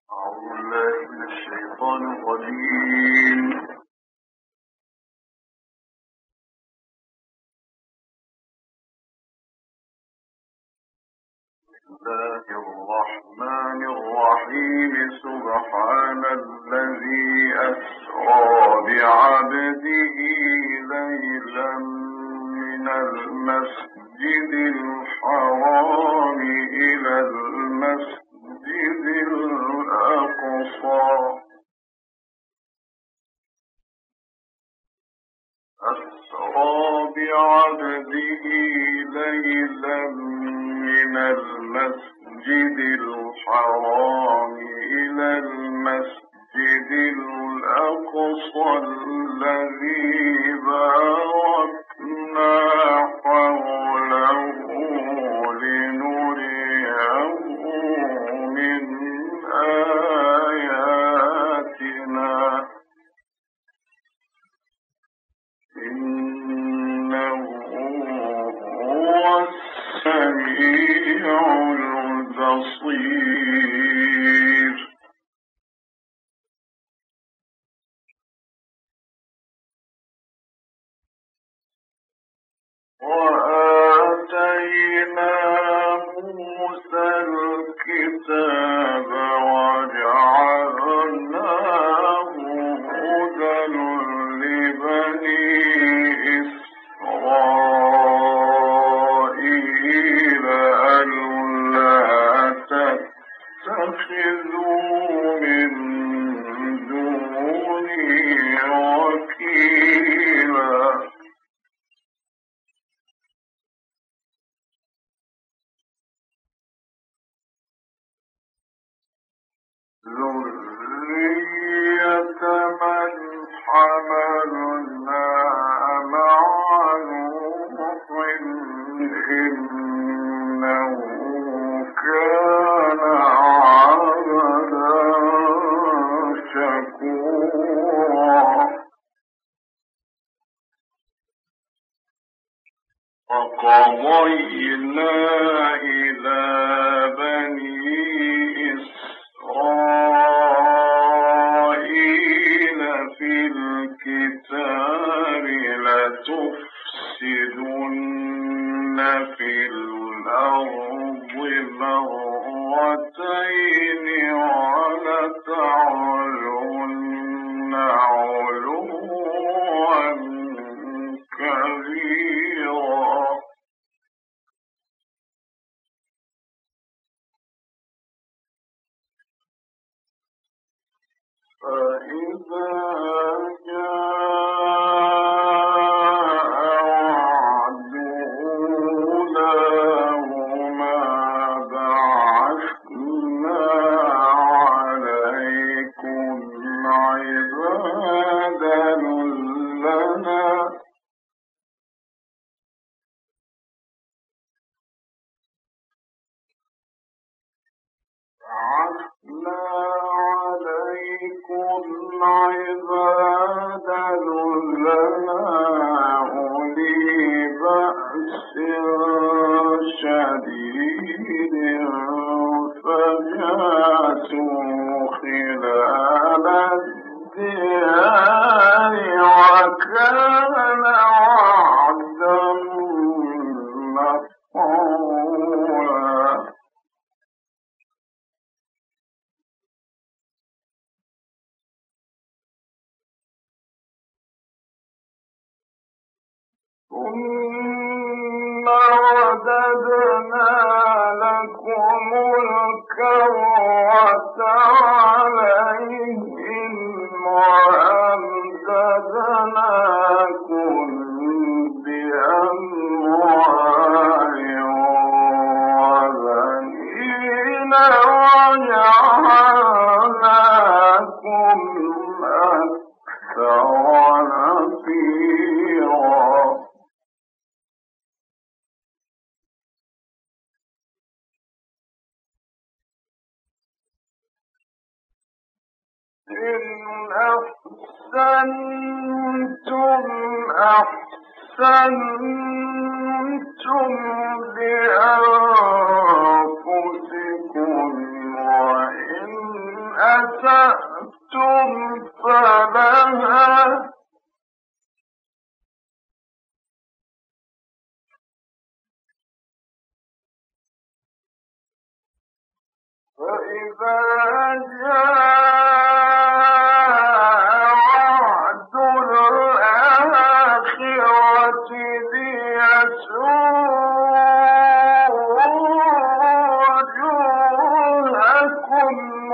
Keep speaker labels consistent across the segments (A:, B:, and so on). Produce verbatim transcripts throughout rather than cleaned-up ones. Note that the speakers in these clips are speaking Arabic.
A: أعوذ بالله من الشيطان الرجيم. بسم الله الرحمن الرحيم. سبحان الذي أسرى بعبده ليلا من المسجد الحرام إلى المسجد الأقصى أسرى بعبده ليلا من المسجد الحرام إلى المسجد الأقصى الذي باركنا حوله لنريه من آياتنا إنه هو السميع البصير. وآتينا موسى الكتاب وجعلناه هدى لبني إسرائيل ألا تتخذوا من دوني وكيلا. ذرية من حملنا مع نوح إنه كان عبدا شكورا. وقضينا إلى بني إسرائيل في الكتاب لتفسدن في الأرض مرتين ولتعلن علوا كبيرا. فإذا جاء وعد أولاهما بعثنا عليكم عبادا لنا بعثنا عليكم عبادا لنا أولي بأس شديد فجاسوا خلال الديار وكان وعدا مفعولا. ثم رددنا لكم الكرة عليهم وأمددناكم بأموال وبنين وجعلناكم أكثر نفيرا. إن أحسنتم أحسنتم لأنفسكم وإن أسأتم فلها فإذا جاء وعد الآخرة ليسوءوا وجوهكم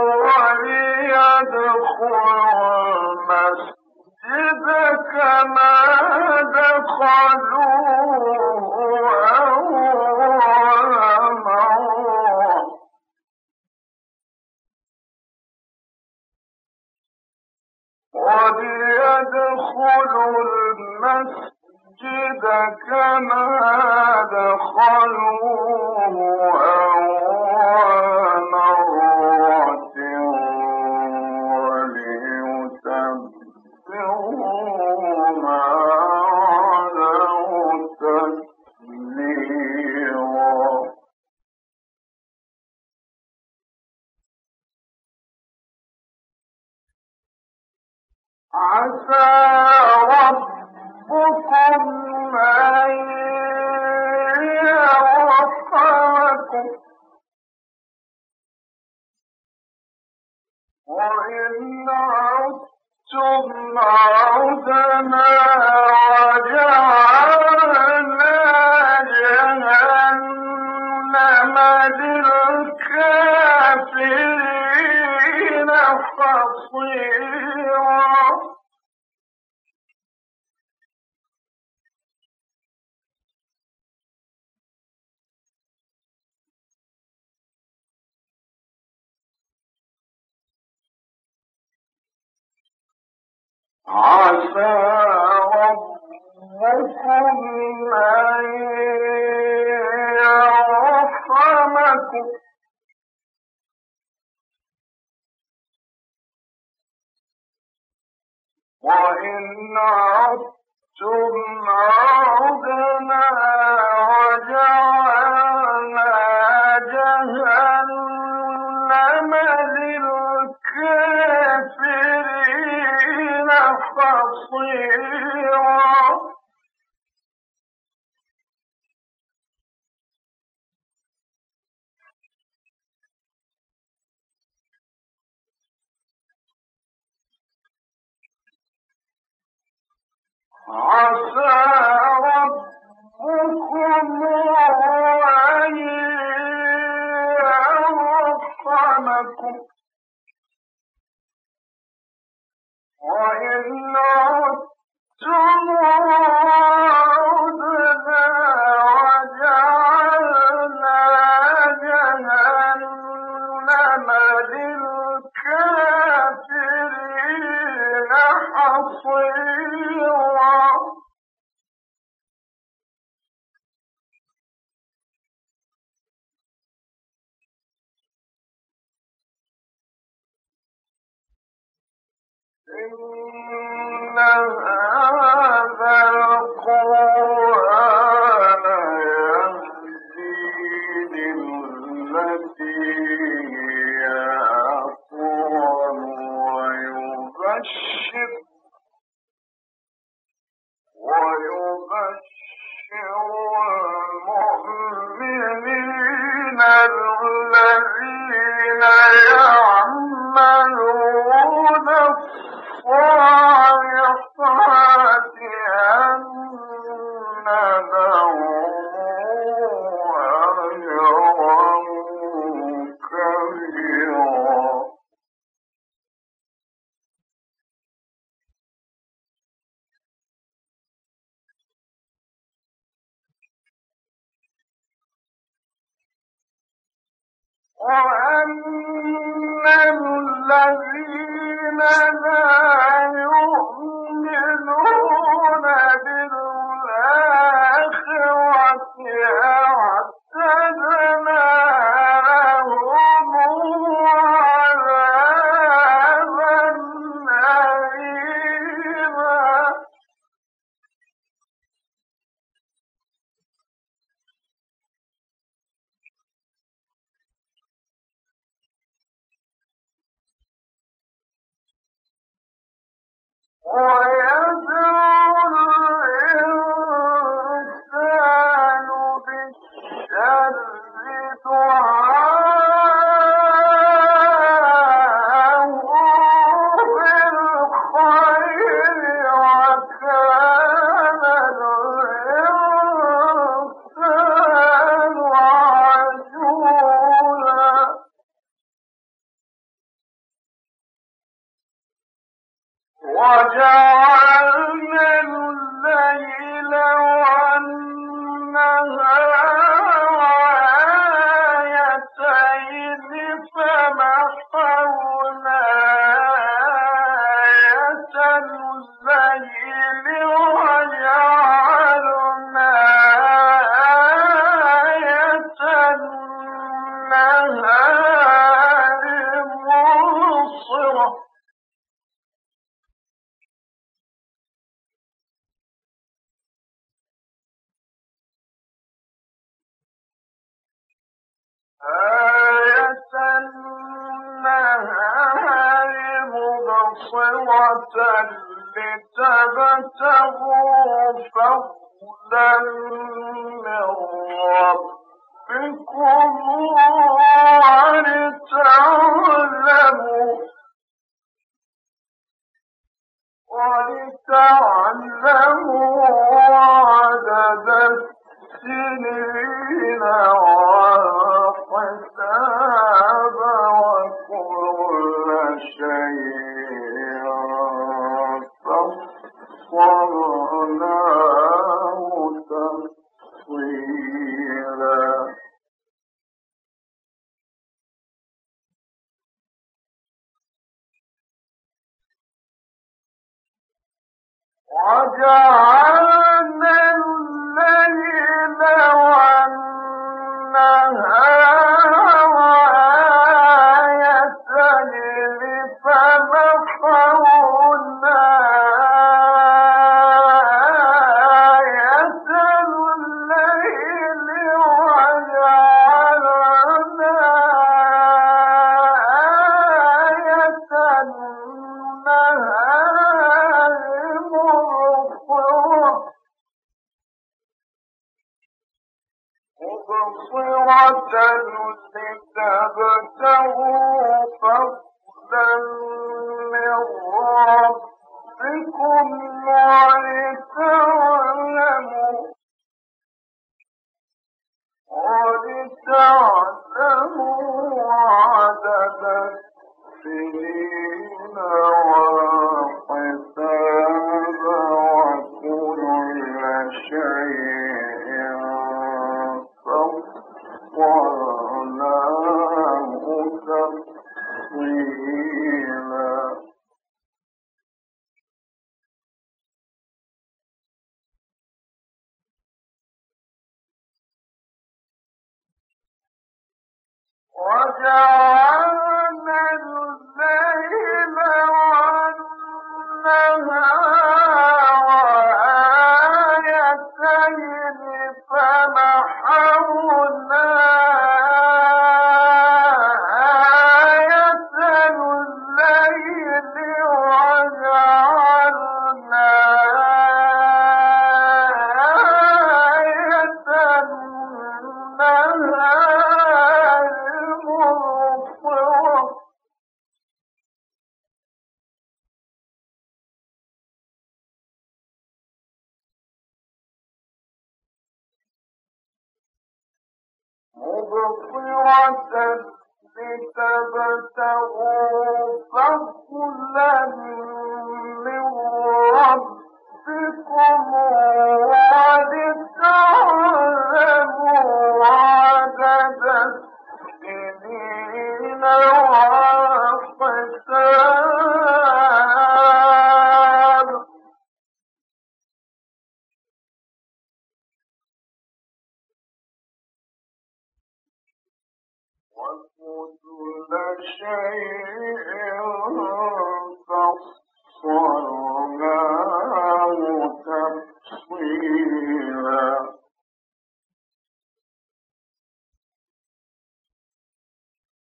A: وليدخلوا المسجد كما دخلوه أول مرة وليدخلوا المسجد كما دخلوه أول مرة وليتبروا ما علوا تتبيرا. عسى ربكم أن يوفقكم وإن عدتم عدنا وجعلنا جهنم للكافرين حصيرا. عسى ربكم أن يرحمكم وإن عدتم عدنا وجعلنا جهنم للكافرين حصيرا. عسى ربكم أن يرحمكم وإن عدتم عدنا وجعلنا جهنم للكافرين حصيرا. إن هذا القرآن يهدي للتي هي أقوم ويبشر ويبشر المؤمنين الذين يعملون الصالحات أن لهم أجرا كبيرا. وأن الذين لا يؤمنون بالآخرة أعتدنا لهم عذابا أليما. لتبتغوا فضلا من ربكم ولتعلموا ولتعلموا عدد السنين والحساب وكل شيء فصلناه تفصيلا. وجعلنا الليل والنهار آيتين فمحونا آية الليل وجعلنا آية النهار مبصرة لتبتغوا فضلا من ربكم ولتعلموا ولتعلموا عدد السنين والحساب وكل شيء فصلناه تفصيلا. وجعلنا الليل والنهار آيتين فمحونا آية الليل وجعلنا آية النهار مبصرة مبصرة لتبتغوا فضلا من ربكم ولتعلموا عدد السنين والحساب وكل شيء فصلناه تفصيلا.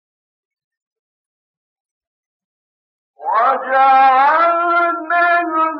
A: وجعلنا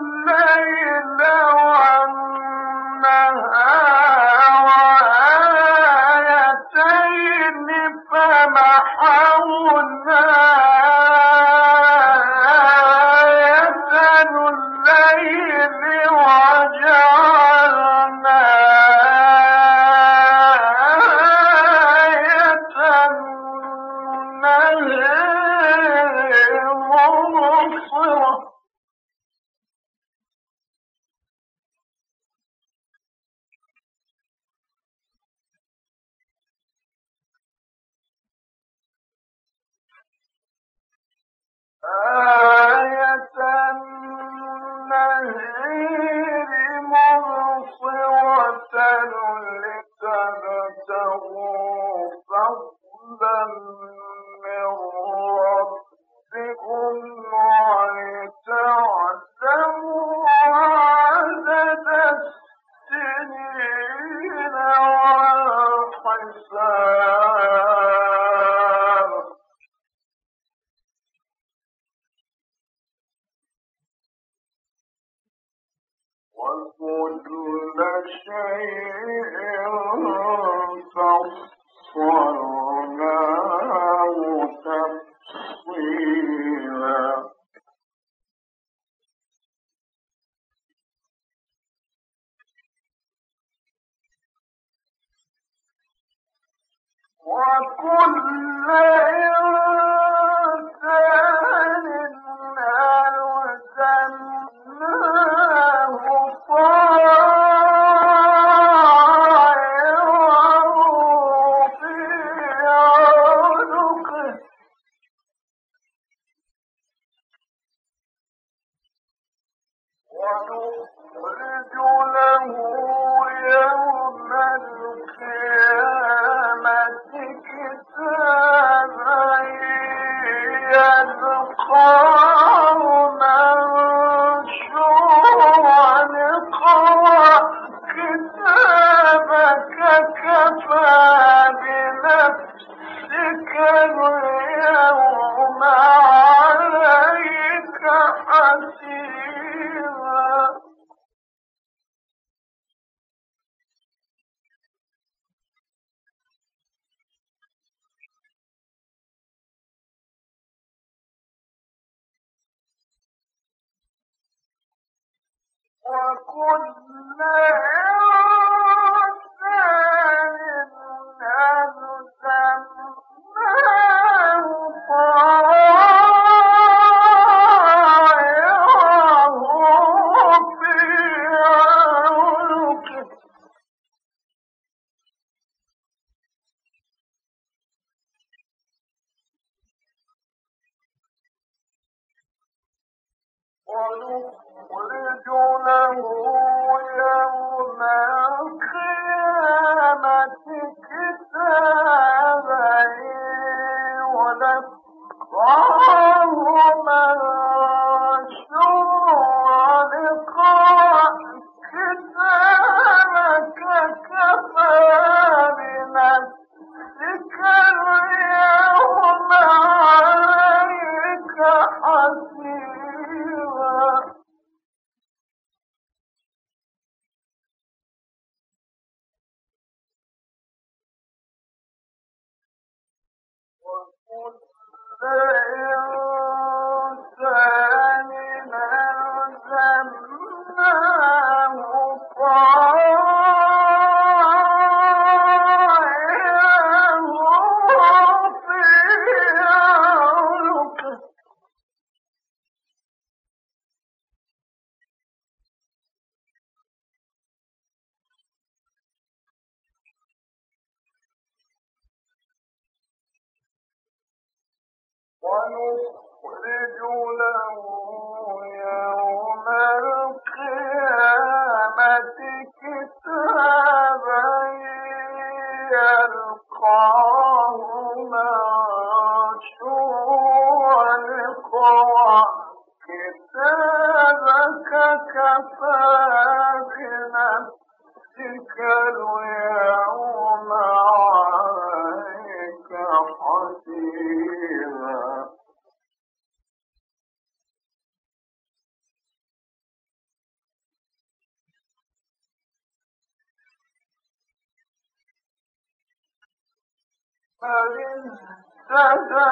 A: اهتدى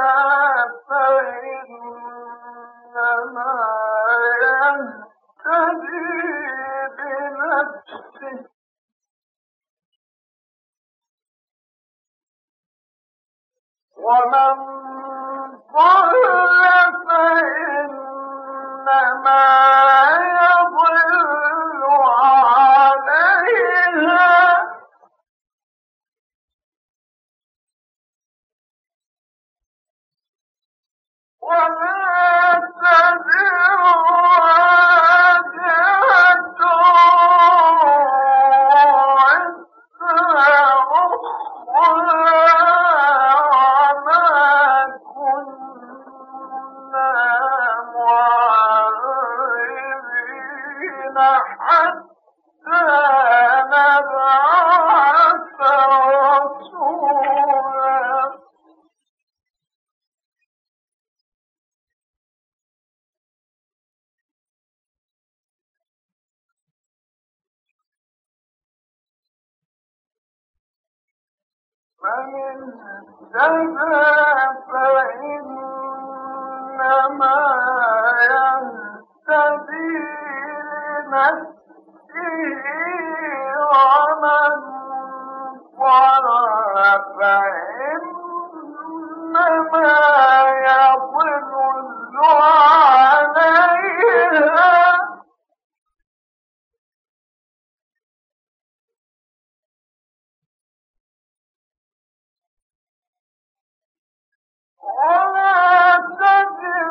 A: فإنما يهتدي بنفسه ومن ضل فإنما يضل عليها ولا تزر وازرة وزر أخرى وما كنا معذبين حتى نبعث رسولا من اهتدى فإنما يهتدي لنفسه ومن ضل فإنما يضل عليها ولا تزر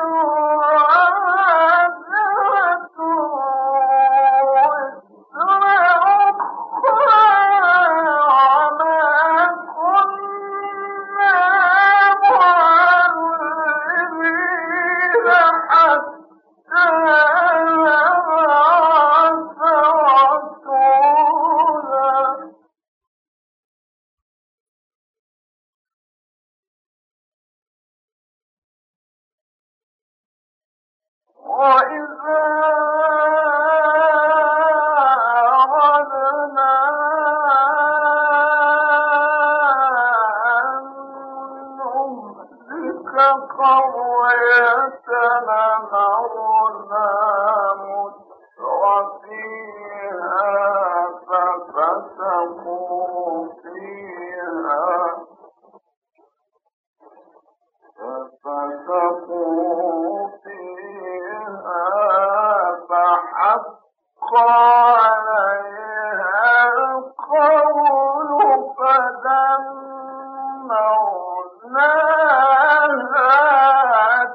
A: وازرة وزر أخرى وما كنا معذبين حتى نبعث رسولا وإذا أردنا أن نهلك قرية أمرنا مترفيها ففسقوا فيها ففسقوا فيها فحق عليها القول فدمرناها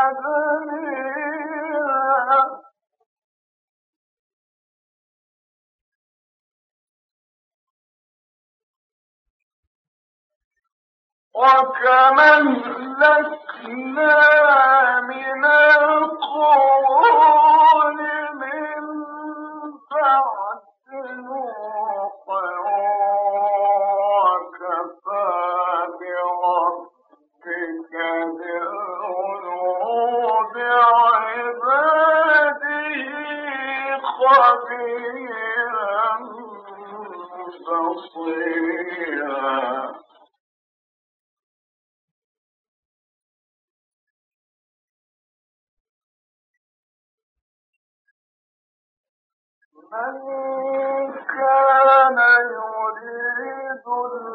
A: تدميرا وكم أهلكنا من القرون من بعد نوح وكفى بربك بالذنوب عباده خبيرا بصيرا من كان يريد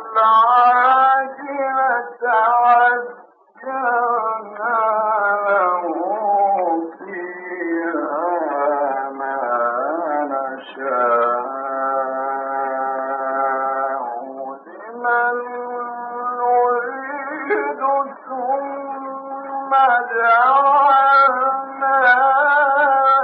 A: العاجلة عجلنا له فيها ما نشاء لمن نريد ثم جعلناه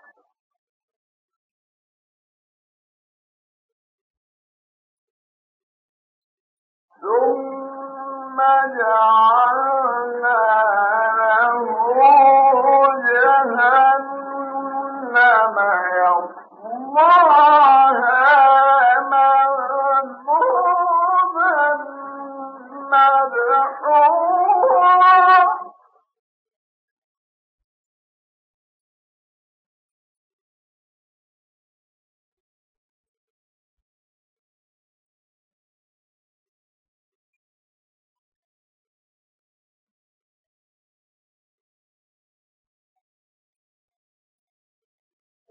A: ثم جعلنا له جهنم يصلاها مذموما مدحورا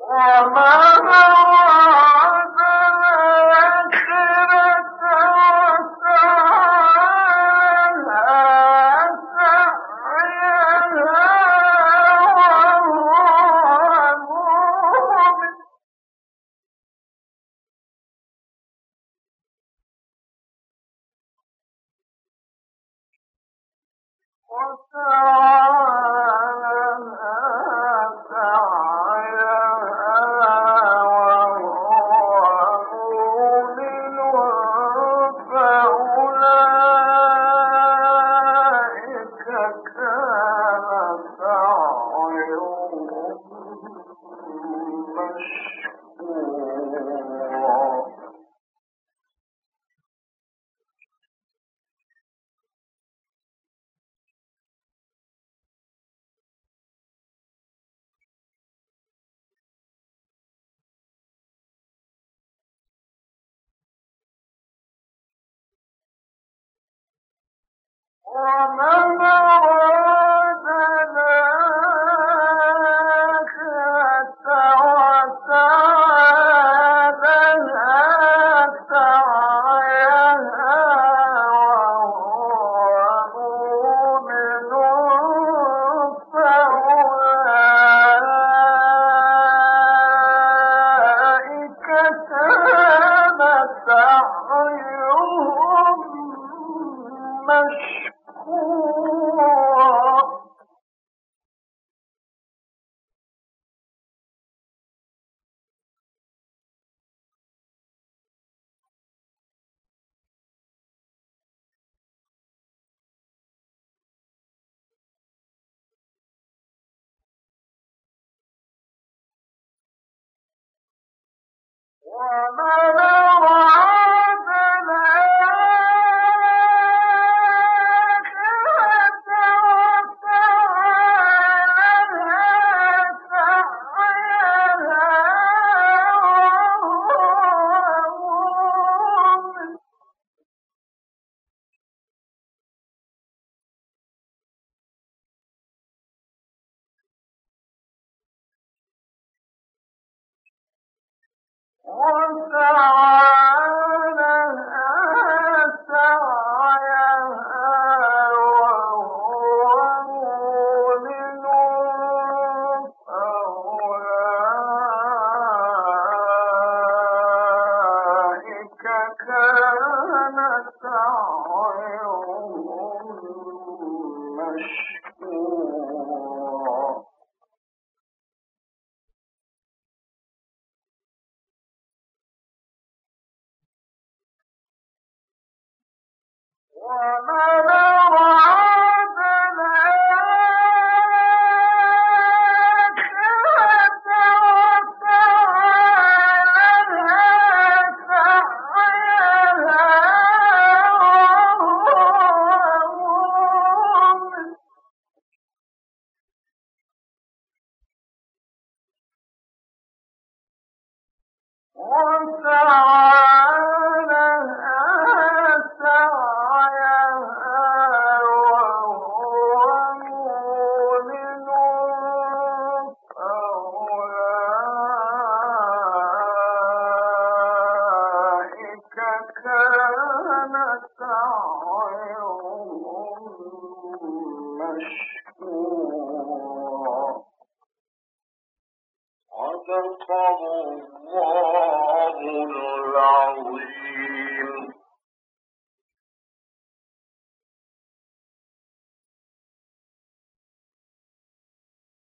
A: صدق الله العظيم.